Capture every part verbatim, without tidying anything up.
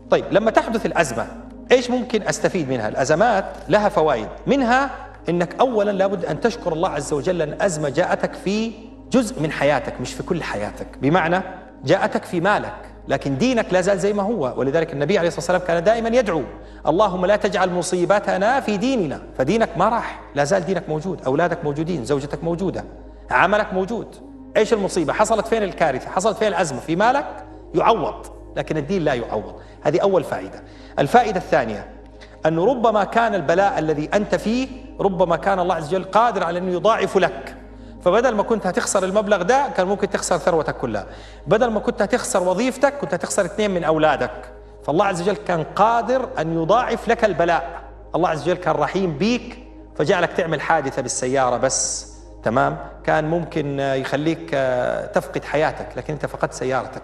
طيب لما تحدث الأزمة إيش ممكن أستفيد منها؟ الأزمات لها فوائد، منها إنك أولا لابد أن تشكر الله عز وجل لأن الأزمة جاءتك في جزء من حياتك مش في كل حياتك، بمعنى جاءتك في مالك لكن دينك لا زال زي ما هو. ولذلك النبي عليه الصلاة والسلام كان دائما يدعو اللهم لا تجعل مصيبتنا في ديننا، فدينك ما راح، لا زال دينك موجود، أولادك موجودين، زوجتك موجودة، عملك موجود. إيش المصيبة؟ حصلت فين الكارثة؟ حصلت فين الأزمة؟ في مالك يعوض، لكن الدين لا يعوض. هذه أول فائدة. الفائدة الثانية أنه ربما كان البلاء الذي أنت فيه ربما كان الله عز وجل قادر على أنه يضاعف لك، فبدل ما كنت هتخسر المبلغ ده كان ممكن تخسر ثروتك كلها، بدل ما كنت هتخسر وظيفتك كنت هتخسر اثنين من أولادك. فالله عز وجل كان قادر أن يضاعف لك البلاء. الله عز وجل كان رحيم بيك فجعلك تعمل حادثة بالسيارة بس، تمام؟ كان ممكن يخليك تفقد حياتك لكن أنت فقدت سيارتك.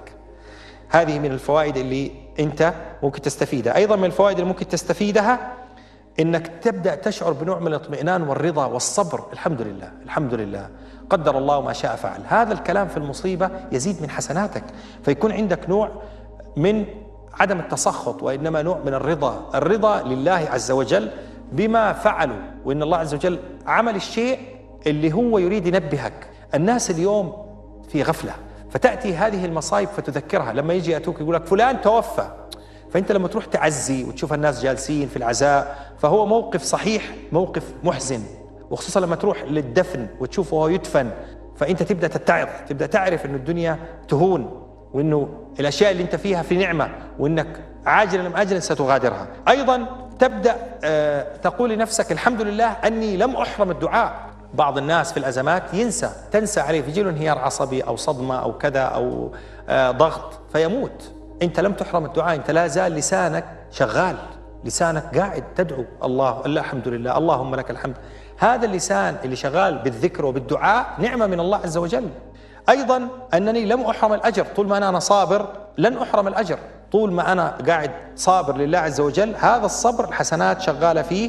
هذه من الفوائد اللي أنت ممكن تستفيدها. أيضا من الفوائد اللي ممكن تستفيدها إنك تبدأ تشعر بنوع من الاطمئنان والرضا والصبر. الحمد لله الحمد لله قدر الله ما شاء فعل. هذا الكلام في المصيبة يزيد من حسناتك، فيكون عندك نوع من عدم التسخط وإنما نوع من الرضا، الرضا لله عز وجل بما فعلوا، وإن الله عز وجل عمل الشيء اللي هو يريد ينبهك. الناس اليوم في غفلة، فتأتي هذه المصايب فتذكرها. لما يجي يأتوك يقول لك فلان توفى، فأنت لما تروح تعزي وتشوف الناس جالسين في العزاء فهو موقف صحيح موقف محزن، وخصوصا لما تروح للدفن وتشوفه وهو يدفن فأنت تبدأ تتعظ، تبدأ تعرف أن الدنيا تهون وأنه الأشياء اللي أنت فيها في نعمة وأنك عاجلا أم آجلا ستغادرها. أيضا تبدأ تقول لنفسك الحمد لله أني لم أحرم الدعاء. بعض الناس في الأزمات ينسى تنسى عليه، في له انهيار عصبي أو صدمة أو كذا أو ضغط فيموت. أنت لم تحرم الدعاء، أنت لا زال لسانك شغال، لسانك قاعد تدعو الله، الحمد لله اللهم لك الحمد. هذا اللسان اللي شغال بالذكر وبالدعاء نعمة من الله عز وجل. أيضا أنني لم أحرم الأجر، طول ما أنا صابر لن أحرم الأجر، طول ما أنا قاعد صابر لله عز وجل هذا الصبر الحسنات شغالة فيه.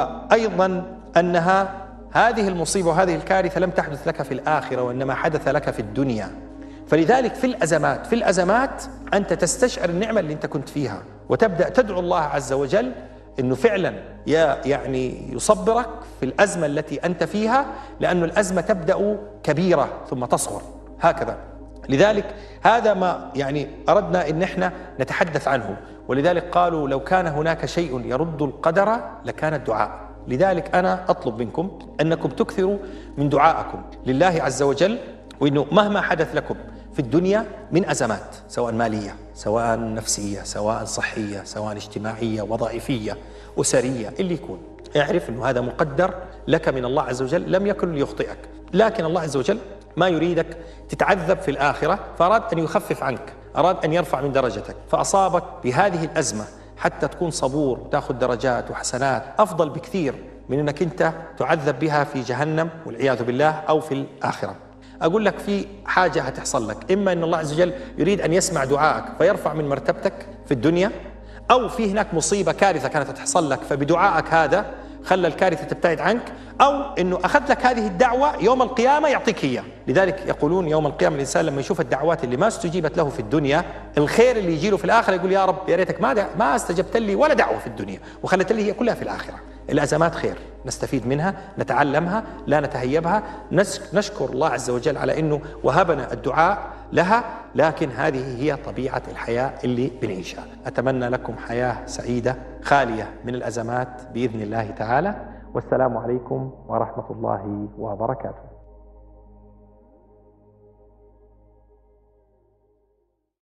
وأيضا أنها هذه المصيبة وهذه الكارثة لم تحدث لك في الآخرة وإنما حدث لك في الدنيا. فلذلك في الأزمات في الأزمات أنت تستشعر النعمة اللي أنت كنت فيها وتبدأ تدعو الله عز وجل أنه فعلا يعني يصبرك في الأزمة التي أنت فيها، لأن الأزمة تبدأ كبيرة ثم تصغر هكذا. لذلك هذا ما يعني أردنا أن احنا نتحدث عنه. ولذلك قالوا لو كان هناك شيء يرد القدر لكان الدعاء. لذلك أنا أطلب منكم أنكم تكثروا من دعائكم لله عز وجل، وأنه مهما حدث لكم في الدنيا من أزمات سواء مالية سواء نفسية سواء صحية سواء اجتماعية وظائفية أسرية، اللي يكون اعرف أنه هذا مقدر لك من الله عز وجل، لم يكن ليخطئك، لكن الله عز وجل ما يريدك تتعذب في الآخرة، فأراد أن يخفف عنك، أراد أن يرفع من درجتك، فأصابك بهذه الأزمة حتى تكون صبور وتأخذ درجات وحسنات أفضل بكثير من أنك أنت تعذب بها في جهنم والعياذ بالله أو في الآخرة. أقول لك في حاجة هتحصل لك، إما أن الله عز وجل يريد أن يسمع دعائك فيرفع من مرتبتك في الدنيا، أو في هناك مصيبة كارثة كانت تحصل لك فبدعائك هذا خلى الكارثة تبتعد عنك، أو أنه أخذ لك هذه الدعوة يوم القيامة يعطيك إياه. لذلك يقولون يوم القيامة الإنسان لما يشوف الدعوات اللي ما استجيبت له في الدنيا، الخير اللي يجي له في الآخرة يقول يا رب يا ريتك ما ما استجبت لي ولا دعوة في الدنيا وخلت لي هي كلها في الآخرة. الأزمات خير نستفيد منها، نتعلمها، لا نتهيبها، نشكر الله عز وجل على أنه وهبنا الدعاء لها، لكن هذه هي طبيعة الحياة اللي بنعيشها. أتمنى لكم حياة سعيدة خالية من الأزمات بإذن الله تعالى، والسلام عليكم ورحمة الله وبركاته.